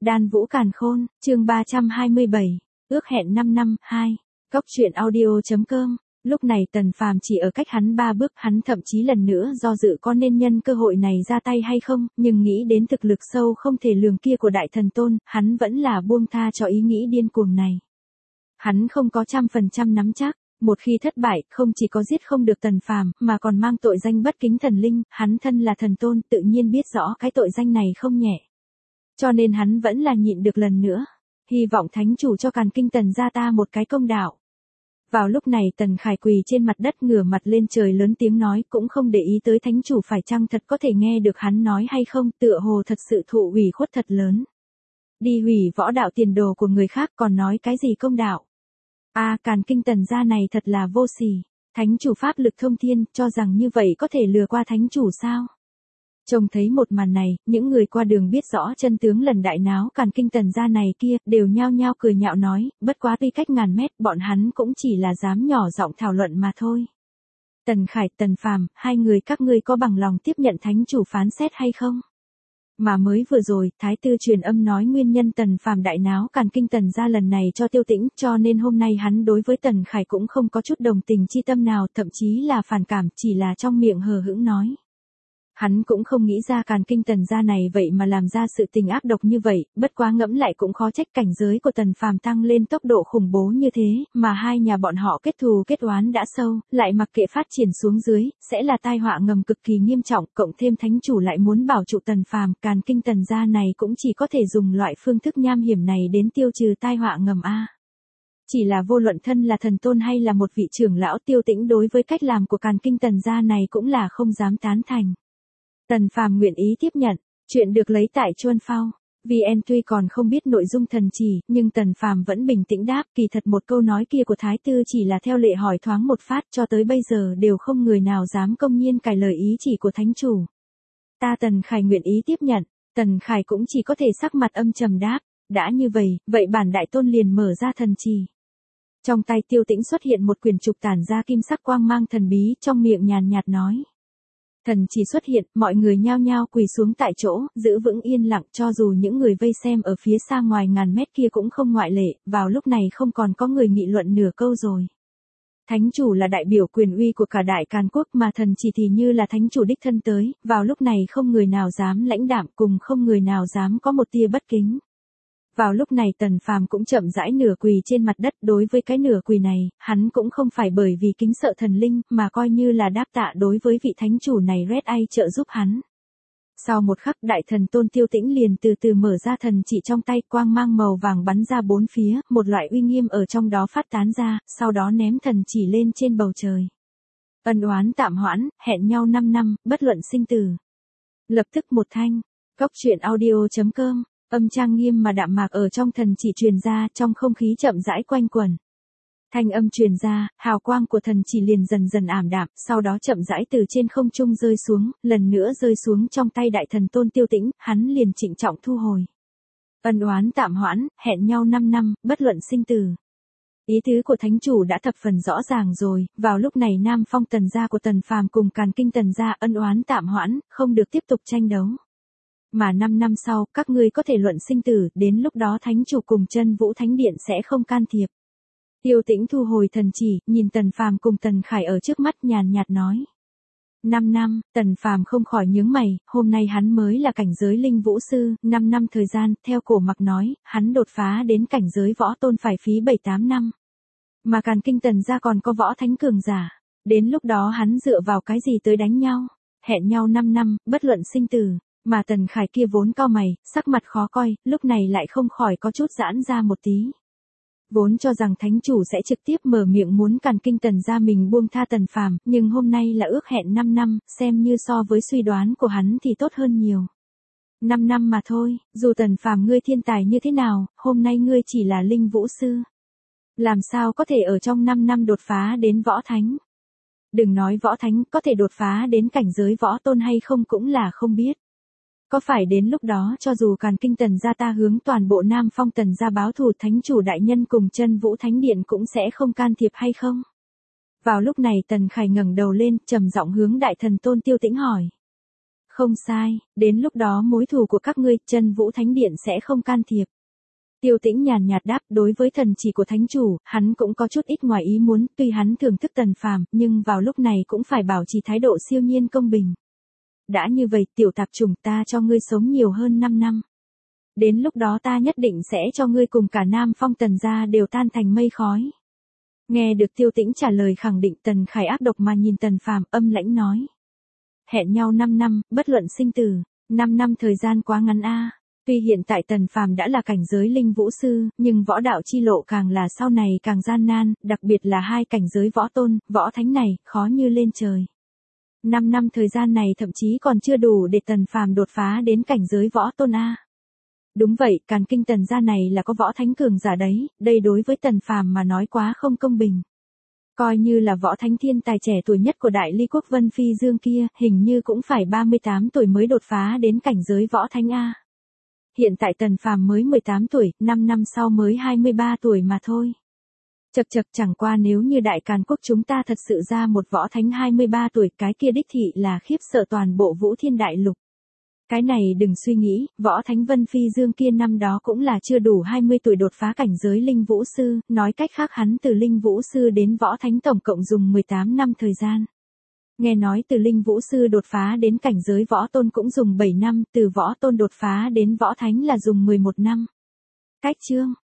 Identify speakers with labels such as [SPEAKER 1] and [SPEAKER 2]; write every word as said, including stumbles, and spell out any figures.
[SPEAKER 1] Đan Vũ Càn Khôn, chương ba trăm hai mươi bảy, ước hẹn năm năm, hai. Cốc truyện audio.com. Lúc này Tần Phàm chỉ ở cách hắn ba bước, hắn thậm chí lần nữa do dự có nên nhân cơ hội này ra tay hay không, nhưng nghĩ đến thực lực sâu không thể lường kia của Đại Thần Tôn, hắn vẫn là buông tha cho ý nghĩ điên cuồng này. Hắn không có trăm phần trăm nắm chắc, một khi thất bại, không chỉ có giết không được Tần Phàm, mà còn mang tội danh bất kính thần linh, hắn thân là thần tôn, tự nhiên biết rõ cái tội danh này không nhẹ. Cho nên hắn vẫn là nhịn được lần nữa, hy vọng thánh chủ cho Càn Kinh Tần gia ta một cái công đạo. Vào lúc này Tần Khải quỳ trên mặt đất ngửa mặt lên trời lớn tiếng nói, cũng không để ý tới thánh chủ phải chăng thật có thể nghe được hắn nói hay không, tựa hồ thật sự thụ ủy khuất thật lớn. Đi hủy võ đạo tiền đồ của người khác còn nói cái gì công đạo. A à, Càn Kinh Tần gia này thật là vô sỉ, thánh chủ pháp lực thông thiên, cho rằng như vậy có thể lừa qua thánh chủ sao? Trông thấy một màn này, những người qua đường biết rõ chân tướng lần đại náo Càn Kinh Tần gia này kia, đều nhao nhao cười nhạo nói, bất quá tuy cách ngàn mét, bọn hắn cũng chỉ là dám nhỏ giọng thảo luận mà thôi. Tần Khải, Tần Phàm, hai người các ngươi có bằng lòng tiếp nhận thánh chủ phán xét hay không? Mà mới vừa rồi, Thái Tư truyền âm nói nguyên nhân Tần Phàm đại náo Càn Kinh Tần gia lần này cho Tiêu Tĩnh, cho nên hôm nay hắn đối với Tần Khải cũng không có chút đồng tình chi tâm nào, thậm chí là phản cảm, chỉ là trong miệng hờ hững nói. Hắn cũng không nghĩ ra Càn Kinh Tần gia này vậy mà làm ra sự tình ác độc như vậy, bất quá ngẫm lại cũng khó trách cảnh giới của Tần Phàm tăng lên tốc độ khủng bố như thế, mà hai nhà bọn họ kết thù kết oán đã sâu, lại mặc kệ phát triển xuống dưới, sẽ là tai họa ngầm cực kỳ nghiêm trọng, cộng thêm thánh chủ lại muốn bảo trụ Tần Phàm, Càn Kinh Tần gia này cũng chỉ có thể dùng loại phương thức nham hiểm này đến tiêu trừ tai họa ngầm a. Chỉ là vô luận thân là thần tôn hay là một vị trưởng lão Tiêu Tĩnh đối với cách làm của Càn Kinh Tần gia này cũng là không dám tán thành. Tần Phàm nguyện ý tiếp nhận, chuyện được lấy tại Chuân Phao. vê en tuy còn không biết nội dung thần chỉ, nhưng Tần Phàm vẫn bình tĩnh đáp, kỳ thật một câu nói kia của Thái Tư chỉ là theo lệ hỏi thoáng một phát, cho tới bây giờ đều không người nào dám công nhiên cải lời ý chỉ của thánh chủ. Ta Tần Khải nguyện ý tiếp nhận, Tần Khải cũng chỉ có thể sắc mặt âm trầm đáp, đã như vậy, vậy bản đại tôn liền mở ra thần chỉ. Trong tay Tiêu Tĩnh xuất hiện một quyển trục tản ra kim sắc quang mang thần bí, trong miệng nhàn nhạt nói. Thần chỉ xuất hiện, mọi người nhao nhao quỳ xuống tại chỗ, giữ vững yên lặng, cho dù những người vây xem ở phía xa ngoài ngàn mét kia cũng không ngoại lệ, vào lúc này không còn có người nghị luận nửa câu rồi. Thánh chủ là đại biểu quyền uy của cả Đại Càn Quốc, mà thần chỉ thì như là thánh chủ đích thân tới, vào lúc này không người nào dám lãnh đạm, cùng không người nào dám có một tia bất kính. Vào lúc này Tần Phàm cũng chậm rãi nửa quỳ trên mặt đất, đối với cái nửa quỳ này, hắn cũng không phải bởi vì kính sợ thần linh, mà coi như là đáp tạ đối với vị thánh chủ này Red Eye trợ giúp hắn. Sau một khắc Đại Thần Tôn Tiêu Tĩnh liền từ từ mở ra thần chỉ trong tay, quang mang màu vàng bắn ra bốn phía, một loại uy nghiêm ở trong đó phát tán ra, sau đó ném thần chỉ lên trên bầu trời. Ân oán tạm hoãn, hẹn nhau năm năm, bất luận sinh tử. Lập tức một thanh, cốc truyện audio.com. Âm trang nghiêm mà đạm mạc ở trong thần chỉ truyền ra, trong không khí chậm rãi quanh quẩn. Thanh âm truyền ra, hào quang của thần chỉ liền dần dần ảm đạm, sau đó chậm rãi từ trên không trung rơi xuống, lần nữa rơi xuống trong tay Đại Thần Tôn Tiêu Tĩnh, hắn liền trịnh trọng thu hồi. Ân oán tạm hoãn, hẹn nhau năm năm, bất luận sinh tử. Ý tứ của thánh chủ đã thập phần rõ ràng rồi, vào lúc này Nam Phong Tần gia của Tần Phàm cùng Càn Kinh Tần gia ân oán tạm hoãn, không được tiếp tục tranh đấu. Mà năm năm sau, các ngươi có thể luận sinh tử, đến lúc đó thánh chủ cùng Chân Vũ Thánh Điện sẽ không can thiệp. Tiêu Tĩnh thu hồi thần chỉ, nhìn Tần Phàm cùng Tần Khải ở trước mắt nhàn nhạt nói. Năm năm, Tần Phàm không khỏi nhướng mày, hôm nay hắn mới là cảnh giới linh vũ sư, năm năm thời gian, theo cổ mặc nói, hắn đột phá đến cảnh giới võ tôn phải phí bảy tám năm. Mà Càn Kinh Tần gia còn có võ thánh cường giả, đến lúc đó hắn dựa vào cái gì tới đánh nhau, hẹn nhau năm năm, bất luận sinh tử. Mà Tần Khải kia vốn cau mày, sắc mặt khó coi, lúc này lại không khỏi có chút giãn ra một tí. Vốn cho rằng thánh chủ sẽ trực tiếp mở miệng muốn Càn Kinh Tần gia mình buông tha Tần Phàm, nhưng hôm nay là ước hẹn năm năm, xem như so với suy đoán của hắn thì tốt hơn nhiều. năm năm mà thôi, dù Tần Phàm ngươi thiên tài như thế nào, hôm nay ngươi chỉ là linh vũ sư. Làm sao có thể ở trong năm năm đột phá đến võ thánh? Đừng nói võ thánh, có thể đột phá đến cảnh giới võ tôn hay không cũng là không biết. Có phải đến lúc đó cho dù Càn Kinh Tần gia ta hướng toàn bộ Nam Phong Tần gia báo thù, thánh chủ đại nhân cùng Chân Vũ Thánh Điện cũng sẽ không can thiệp hay không? Vào lúc này Tần Khải ngẩng đầu lên, trầm giọng hướng Đại Thần Tôn Tiêu Tĩnh hỏi. Không sai, đến lúc đó mối thù của các ngươi, Chân Vũ Thánh Điện sẽ không can thiệp. Tiêu Tĩnh nhàn nhạt đáp, đối với thần chỉ của thánh chủ, hắn cũng có chút ít ngoài ý muốn, tuy hắn thưởng thức Tần Phàm, nhưng vào lúc này cũng phải bảo trì thái độ siêu nhiên công bình. Đã như vậy, tiểu tạp chủng, ta cho ngươi sống nhiều hơn năm năm. Đến lúc đó ta nhất định sẽ cho ngươi cùng cả Nam Phong Tần gia đều tan thành mây khói. Nghe được Tiêu Tĩnh trả lời khẳng định, Tần Khải ác độc mà nhìn Tần Phàm, âm lãnh nói. Hẹn nhau năm năm, bất luận sinh tử, năm năm thời gian quá ngắn a. Tuy hiện tại Tần Phàm đã là cảnh giới linh vũ sư, nhưng võ đạo chi lộ càng là sau này càng gian nan, đặc biệt là hai cảnh giới võ tôn, võ thánh này, khó như lên trời. Năm năm thời gian này thậm chí còn chưa đủ để Tần Phàm đột phá đến cảnh giới võ tôn a. Đúng vậy, Càn Kinh Tần gia này là có võ thánh cường giả đấy, đây đối với Tần Phàm mà nói quá không công bình. Coi như là võ thánh thiên tài trẻ tuổi nhất của Đại Ly quốc Vân Phi Dương kia, hình như cũng phải ba mươi tám tuổi mới đột phá đến cảnh giới võ thánh a. Hiện tại Tần Phàm mới mười tám tuổi, năm năm sau mới hai mươi ba tuổi mà thôi. Chậc chậc, chẳng qua nếu như Đại Càn quốc chúng ta thật sự ra một võ thánh hai mươi ba tuổi, cái kia đích thị là khiếp sợ toàn bộ Vũ Thiên Đại Lục. Cái này đừng suy nghĩ, võ thánh Vân Phi Dương kia năm đó cũng là chưa đủ hai mươi tuổi đột phá cảnh giới linh vũ sư, nói cách khác hắn từ linh vũ sư đến võ thánh tổng cộng dùng mười tám năm thời gian. Nghe nói từ linh vũ sư đột phá đến cảnh giới võ tôn cũng dùng bảy năm, từ võ tôn đột phá đến võ thánh là dùng mười một năm. Cách chương